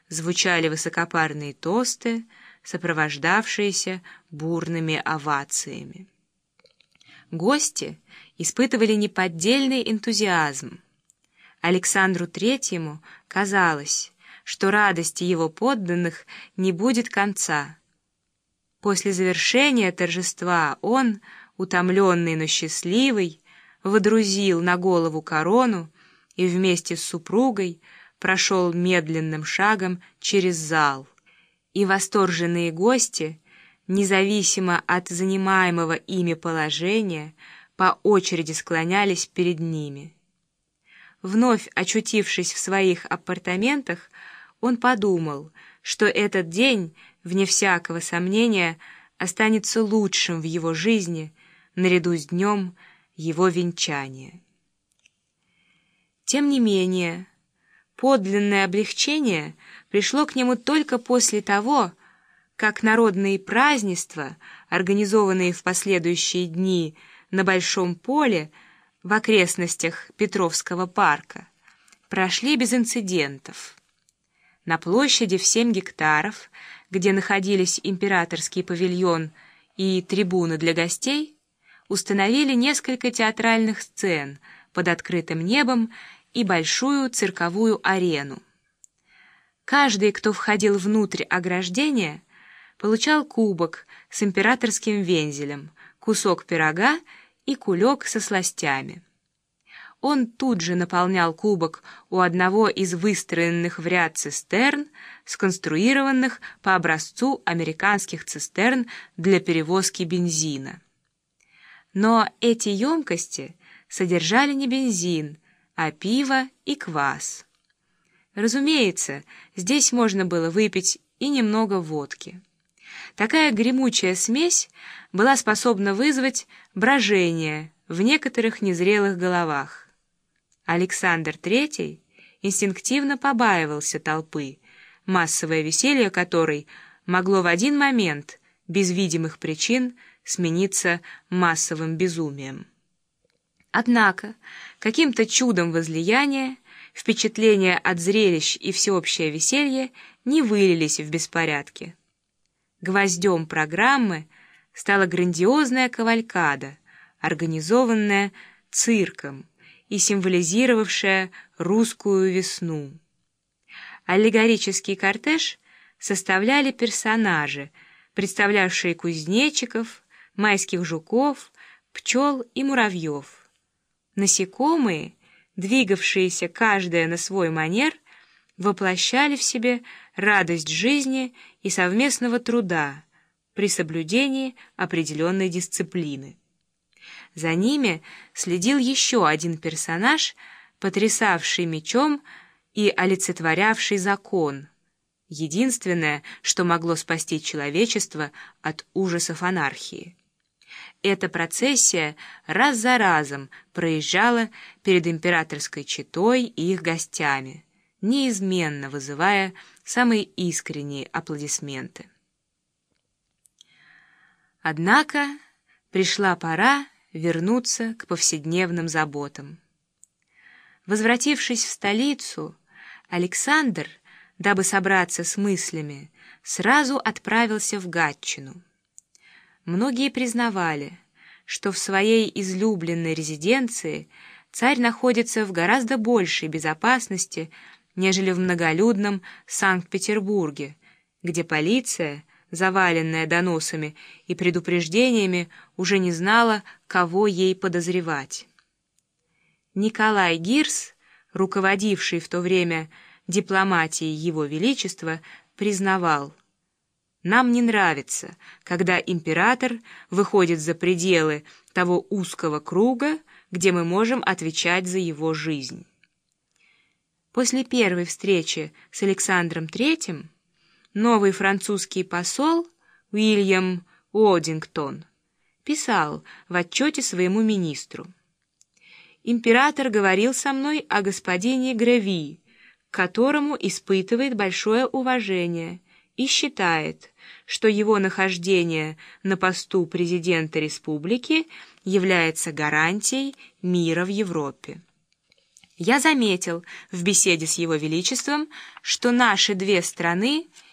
звучали высокопарные тосты, сопровождавшиеся бурными овациями. Гости испытывали неподдельный энтузиазм. Александру Третьему казалось, что радости его подданных не будет конца. После завершения торжества он, утомленный, но счастливый, водрузил на голову корону и вместе с супругой прошел медленным шагом через зал, и восторженные гости, независимо от занимаемого ими положения, по очереди склонялись перед ними. Вновь очутившись в своих апартаментах, он подумал, что этот день, вне всякого сомнения, останется лучшим в его жизни, наряду с днем его венчания. Тем не менее, подлинное облегчение пришло к нему только после того, как народные празднества, организованные в последующие дни на Большом поле в окрестностях Петровского парка, прошли без инцидентов. На площади в 7 гектаров, где находились императорский павильон и трибуны для гостей, установили несколько театральных сцен под открытым небом и большую цирковую арену. Каждый, кто входил внутрь ограждения, получал кубок с императорским вензелем, кусок пирога и кулек со сластями. Он тут же наполнял кубок у одного из выстроенных в ряд цистерн, сконструированных по образцу американских цистерн для перевозки бензина. Но эти емкости содержали не бензин, а пиво и квас. Разумеется, здесь можно было выпить и немного водки. Такая гремучая смесь была способна вызвать брожение в некоторых незрелых головах. Александр III инстинктивно побаивался толпы, массовое веселье которой могло в один момент, без видимых причин, смениться массовым безумием. Однако, каким-то чудом возлияния, впечатления от зрелищ и всеобщее веселье не вылились в беспорядки. Гвоздем программы стала грандиозная кавалькада, организованная цирком и символизировавшая русскую весну. Аллегорический кортеж составляли персонажи, представлявшие кузнечиков, майских жуков, пчел и муравьев. Насекомые, двигавшиеся каждая на свой манер, воплощали в себе радость жизни и совместного труда при соблюдении определенной дисциплины. За ними следил еще один персонаж, потрясавший мечом и олицетворявший закон, единственное, что могло спасти человечество от ужасов анархии. Эта процессия раз за разом проезжала перед императорской четой и их гостями, неизменно вызывая самые искренние аплодисменты. Однако пришла пора вернуться к повседневным заботам. Возвратившись в столицу, Александр, дабы собраться с мыслями, сразу отправился в Гатчину. Многие признавали, что в своей излюбленной резиденции царь находится в гораздо большей безопасности, нежели в многолюдном Санкт-Петербурге, где полиция, заваленная доносами и предупреждениями, уже не знала, кого ей подозревать. Николай Гирс, руководивший в то время дипломатией Его Величества, признавал: «Нам не нравится, когда император выходит за пределы того узкого круга, где мы можем отвечать за его жизнь». После первой встречи с Александром III новый французский посол Уильям Уоддингтон писал в отчете своему министру: «Император говорил со мной о господине Греви, к которому испытывает большое уважение и считает, что его нахождение на посту президента республики является гарантией мира в Европе. Я заметил в беседе с Его Величеством, что наши две страны